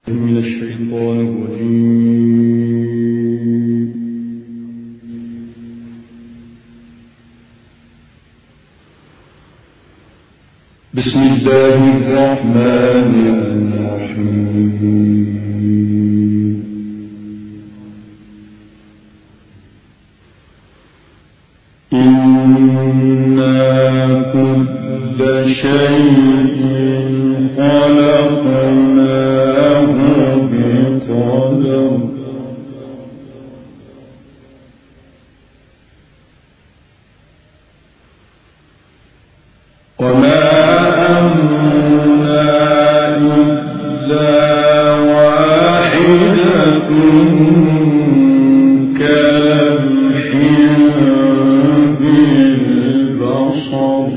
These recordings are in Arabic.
من الشيطان الرجيم. بسم الله الرحمن الرحيم. إنا كل شيء خلقناه بقدر وما أمرنا إلا واحدة كلمح بالبصر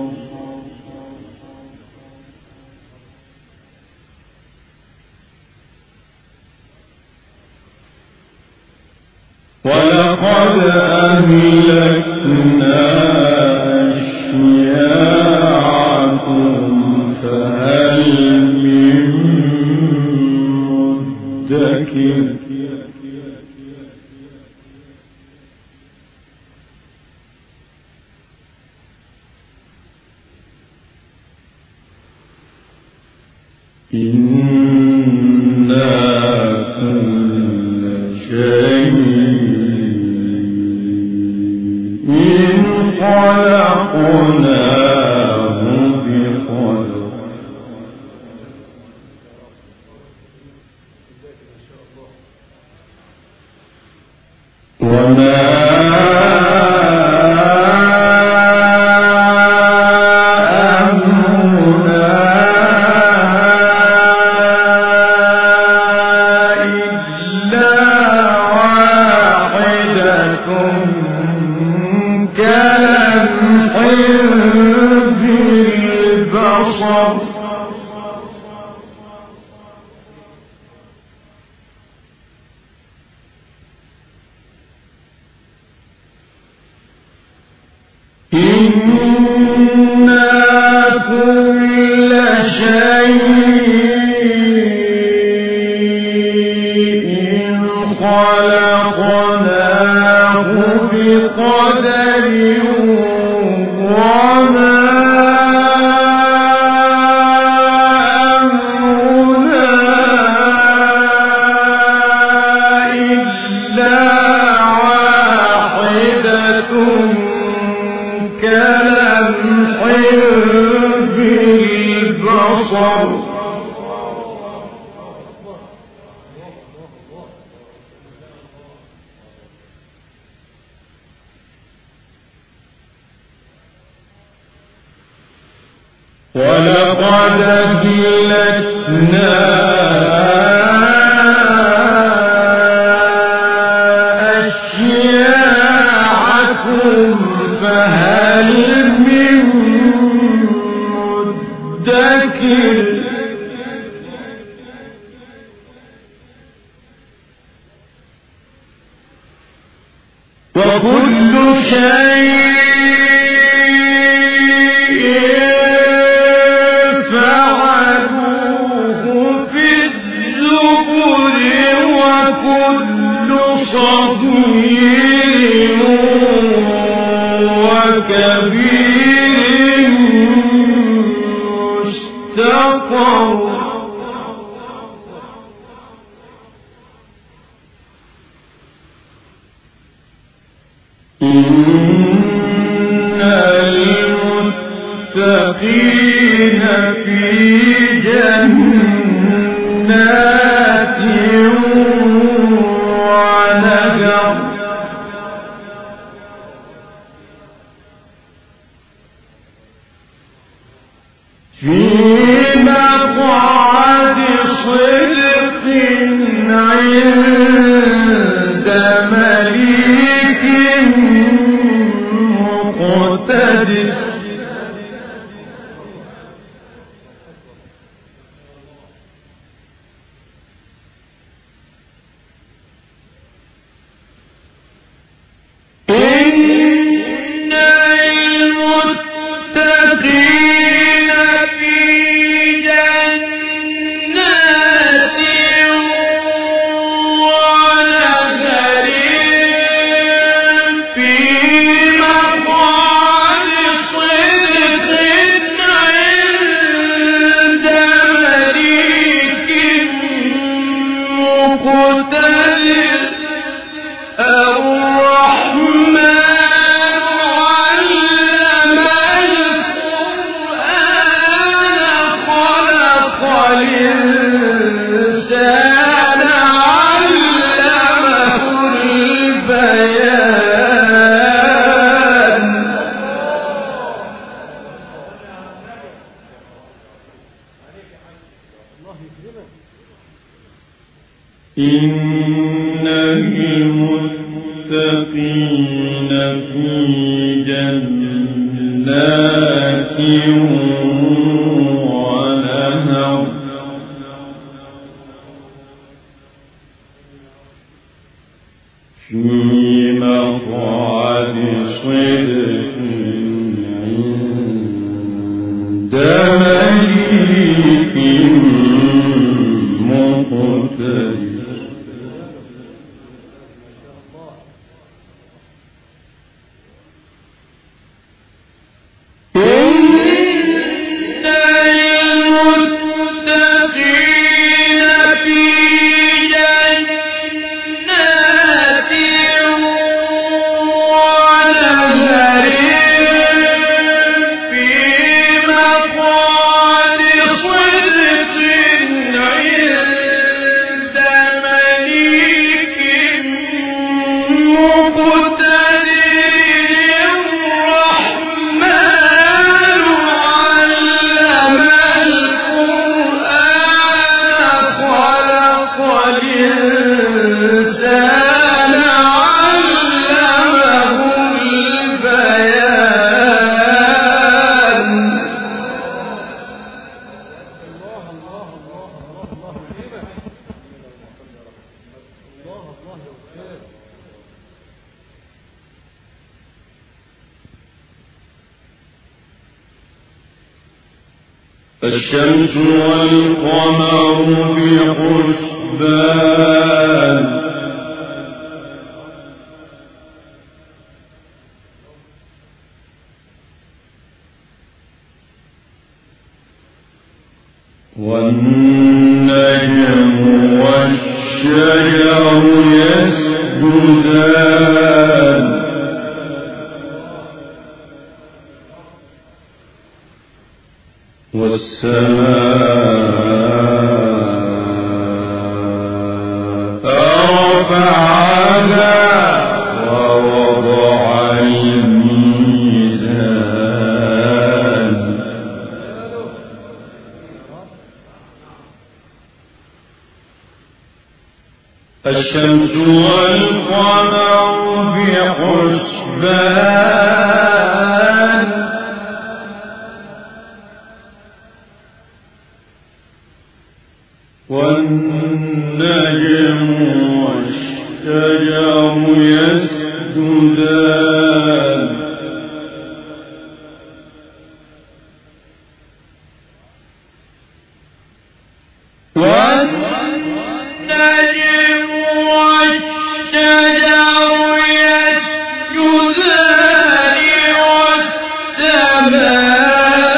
ولقد أهلكنا أشياعكم فهل من مدكر إنا كل شيء خلقناه بقدر وما ولقد أهلكنا أشياعكم فهل من مدكر وكل شيء وكبير مستقر إن المتقين في جنات ونهر في مقعد صدق عند مليك مقتدر إن المتقين في جنات ونهر في مقعد صدق عند مليك مقتدر. الشمس والقمر بحسبان والنجم والشجر يسجدان والسماء رفعها ووضع الميزان الشمس والقمر بحسبان والنجم والشجر يسجدان والنجم والشجر يسجدان والسماء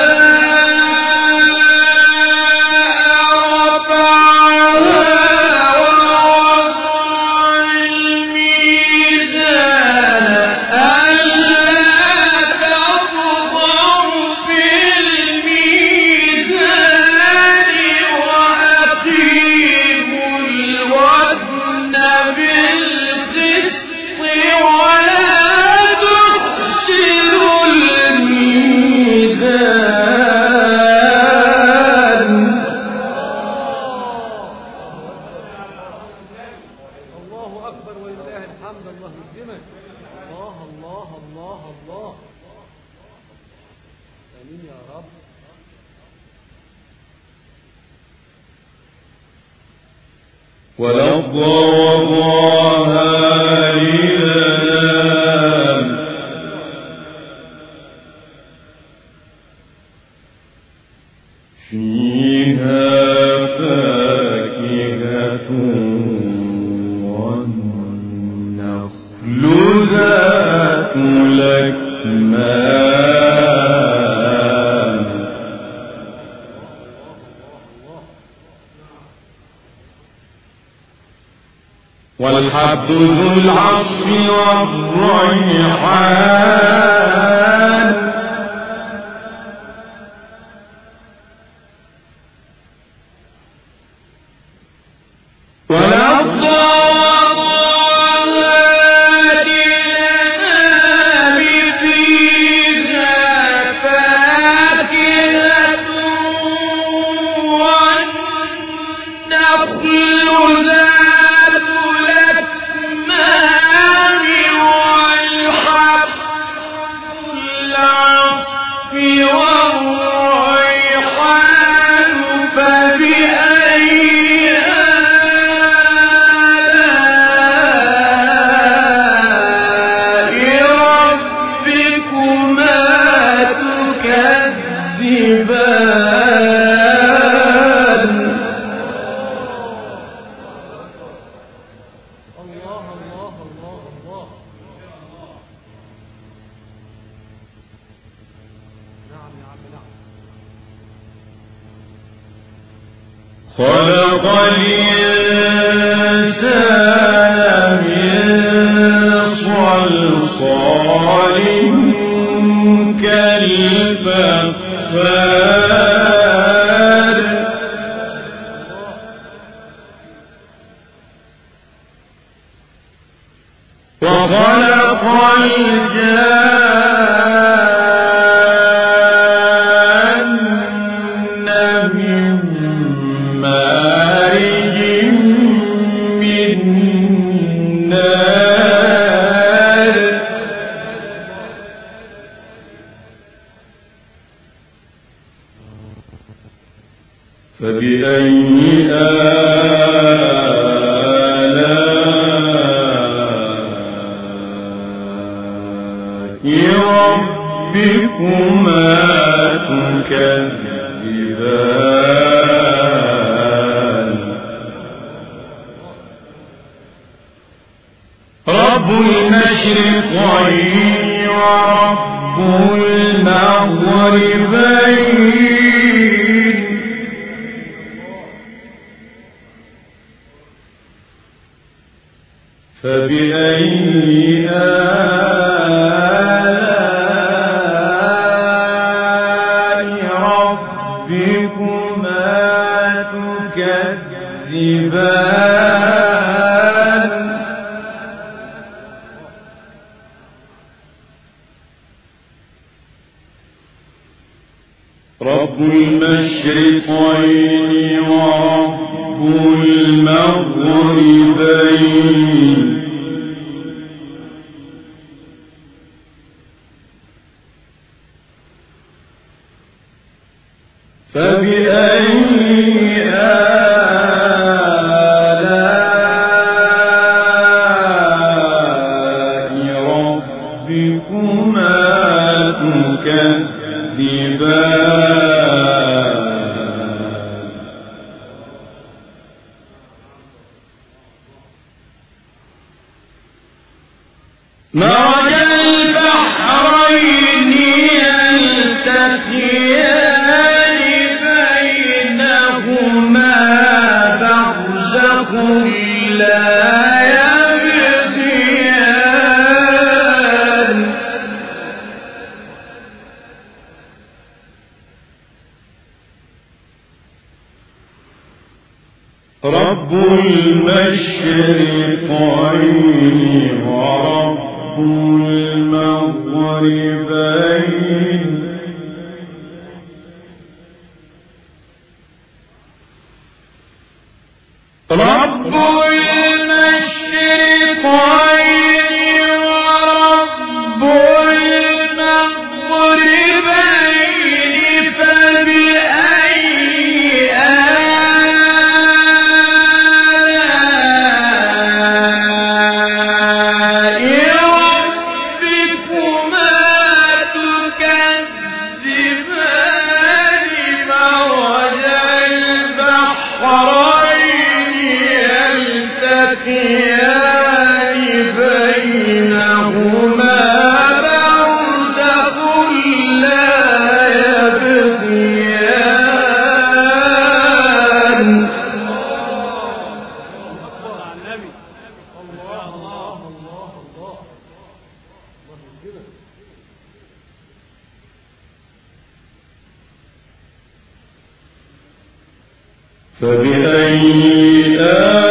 والأرض وضعها للأنام فيها فاكهة والنخل ذات الأكمام والحب ذو العصف والريحان والأرض وضعها للأنام فيها فاكهة والنخل خلق الإنسان من صلصال كالفخار وخلق الجان من مارج من نار فبأي ربكما تكذبان رب المشرقين ورب المغربين فبأي ربكما تكذبان رب المشرقين ورب المغربين فبأي ربكما تكذبان مرج البحرين يلتقيان بينهما برزخ لا يبغيان رب المشرقين ورب المغربين رب المشرقين ورب المغربين فبأي ربكما تكذبان مرج البحرين يلتقيان بينهما برزخ لا يبغيان فبأي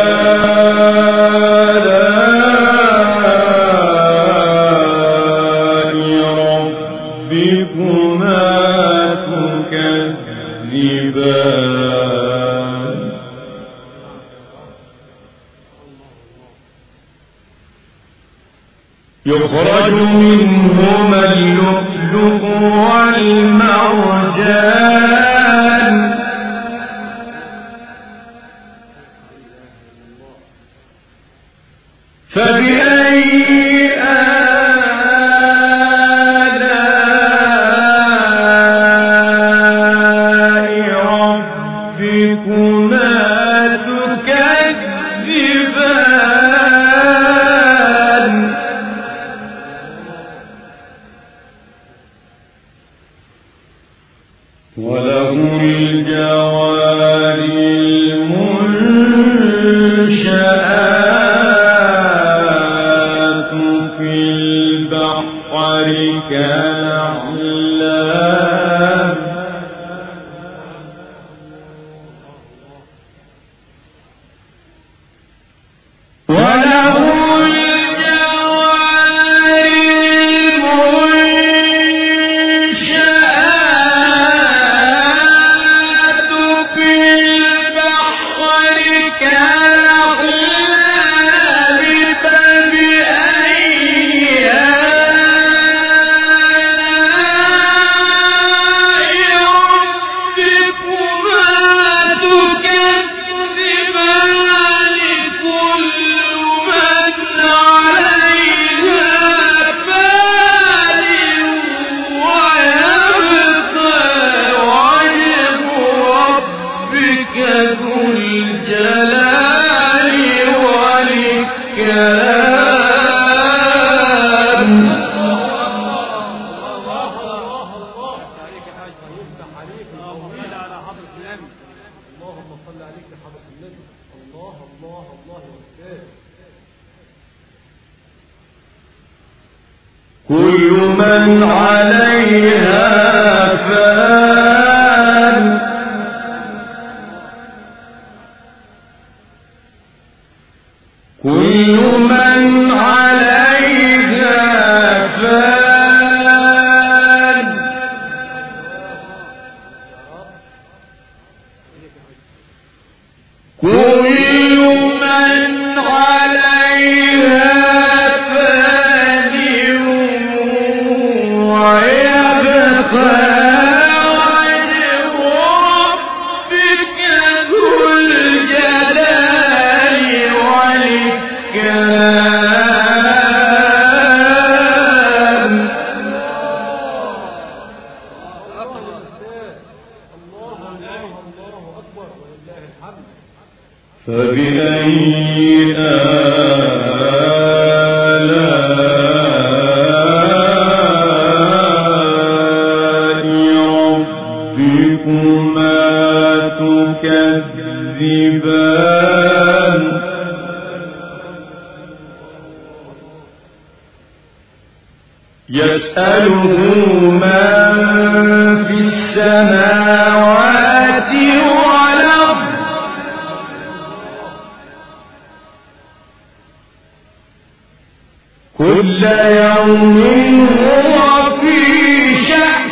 ربكما تكذبان يخرج منهما اللؤلؤ والمرجان فبأي ربكما تكذبان وله الجوار كل من عليها فان كل من عليها فان كل من عليها فان ويبقى وجه ربك ذو الجلال والإكرام. فبأي آلاء ربكما تكذبان يسأله من في السماوات والأرض كل يوم هو في شأن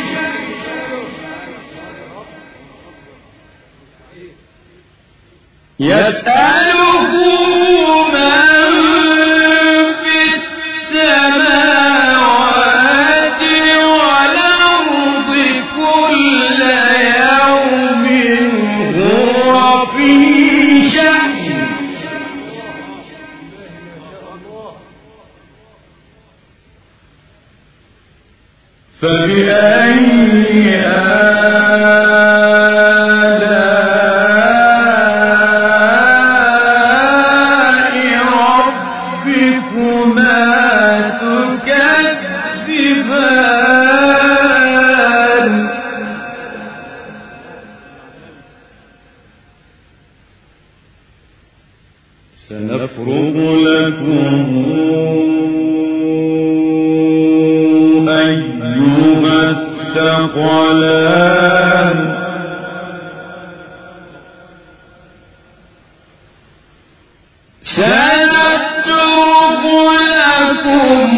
يسأله من في السماوات والأرض كل يوم هو في شأن فبأي آلاء ربكما تكذبان سنفرغ لكم أيها الثقلان سنفرغ لكم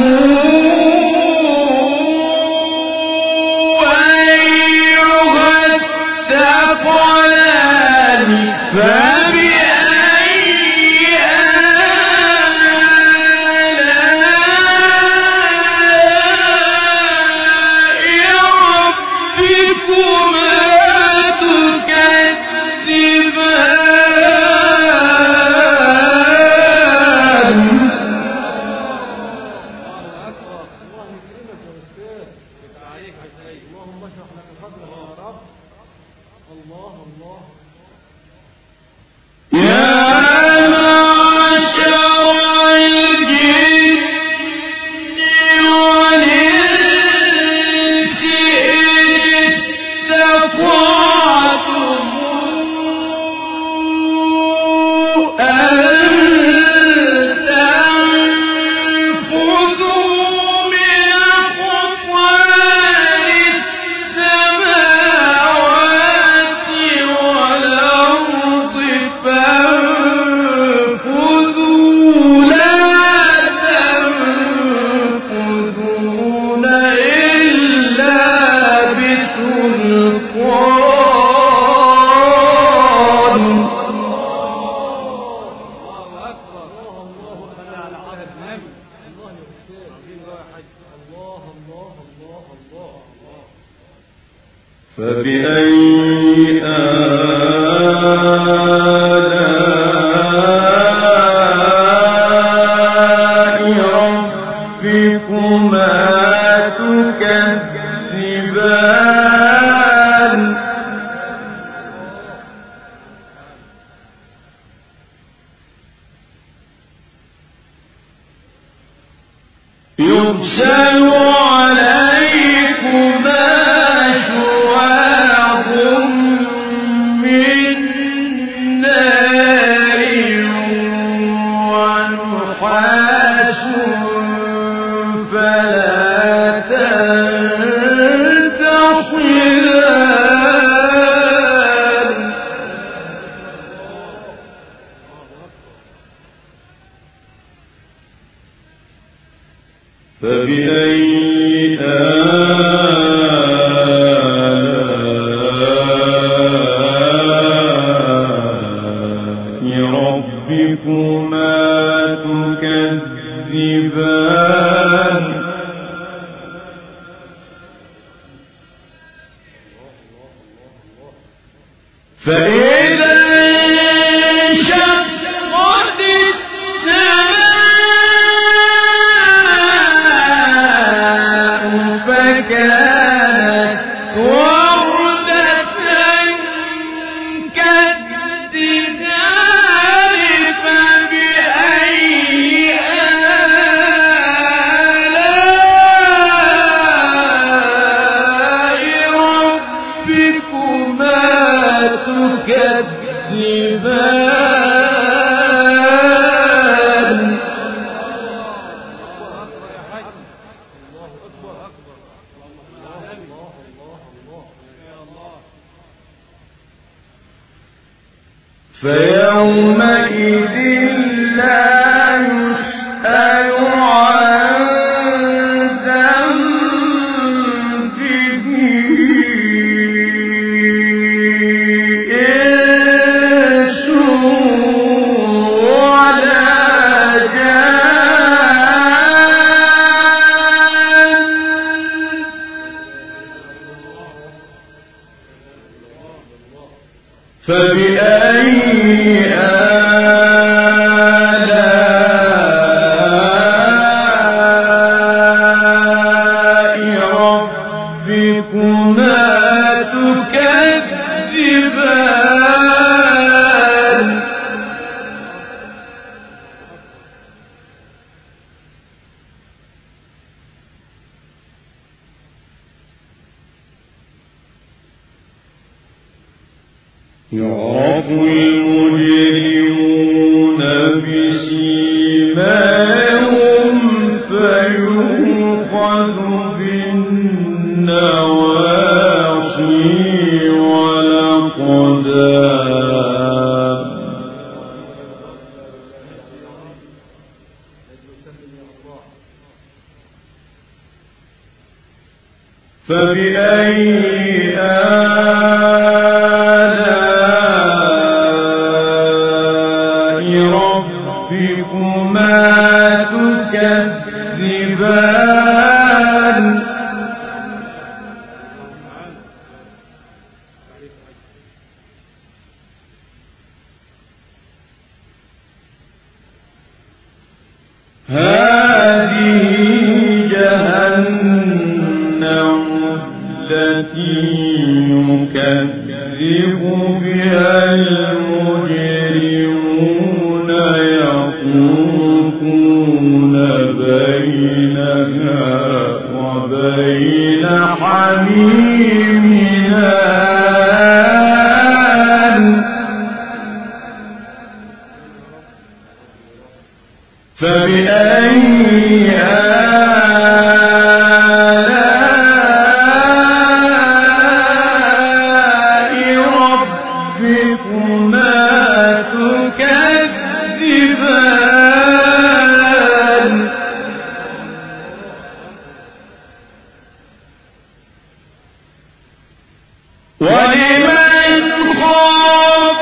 أيها الثقلان فبأي آلاء ربكما تكذبان يرسل عليكما شواظ من نار ونحاس فلا تنتصران فبأي آلاء ربكما تكذبان فإذا انشقت السماء فكانت وردة كالدهان فبأي آلاء ربكما تكذبان فيومئذ لا يسأل عن ذنبه إنس ولا جان فبأي آلاء ربكما تكذبان يعرف المجرمون بسيماهم فيؤخذ بالنواصي والأقدام فبأي ربكما تكذبان هذه جهنم التي يكذب بها المجرمون يطوفون بينها وبين حميم آن فبأي آلاء ربكما تكذبان ولمن خاف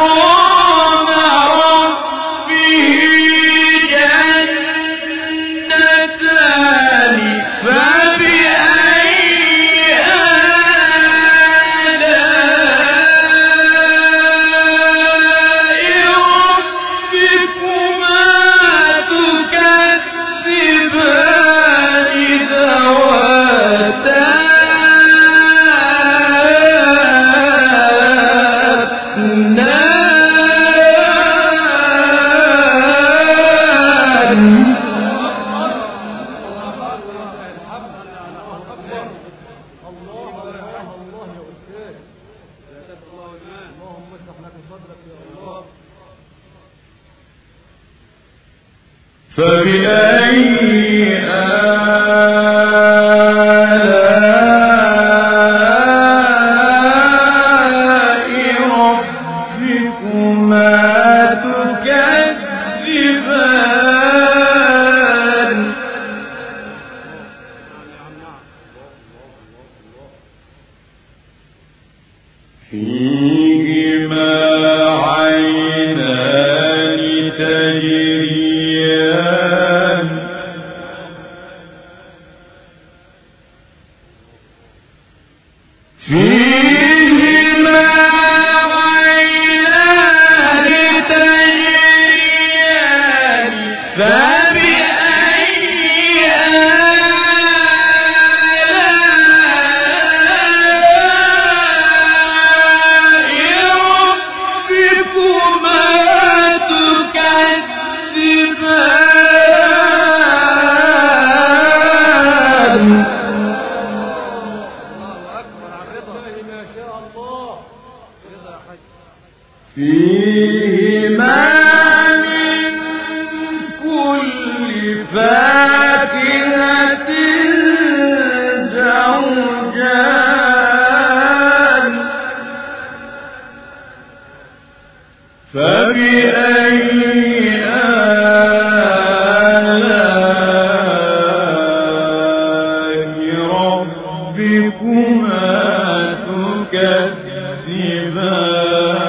مقام ربه جنتان فبأي آلاء ربكما تكذبان فيهما عينان تجريان فيهما عينان تجريان فبأي آلاء ربكما تكذبان فيهما من كل فاكهة زوجان فبأي آلاء ربكما تكذبان